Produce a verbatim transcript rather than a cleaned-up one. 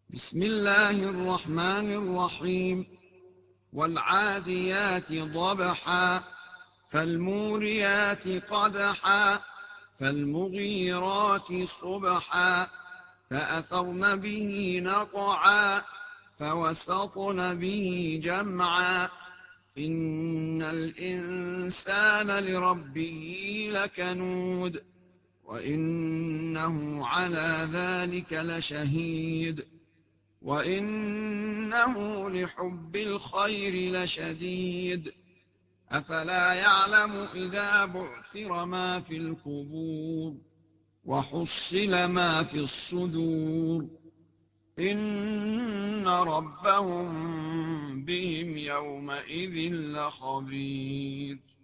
بسم الله الرحمن الرحيم والعاديات ضبحا فالموريات قدحا فالمغيرات صبحا فأثرن به نقعا فوسطن به جمعا إن الإنسان لربه لكنود وإنه على ذلك لشهيد وإنه لحب الخير لشديد أفلا يعلم إذا بعثر ما في القبور وحصل ما في الصدور إن ربهم بهم يومئذ لخبير.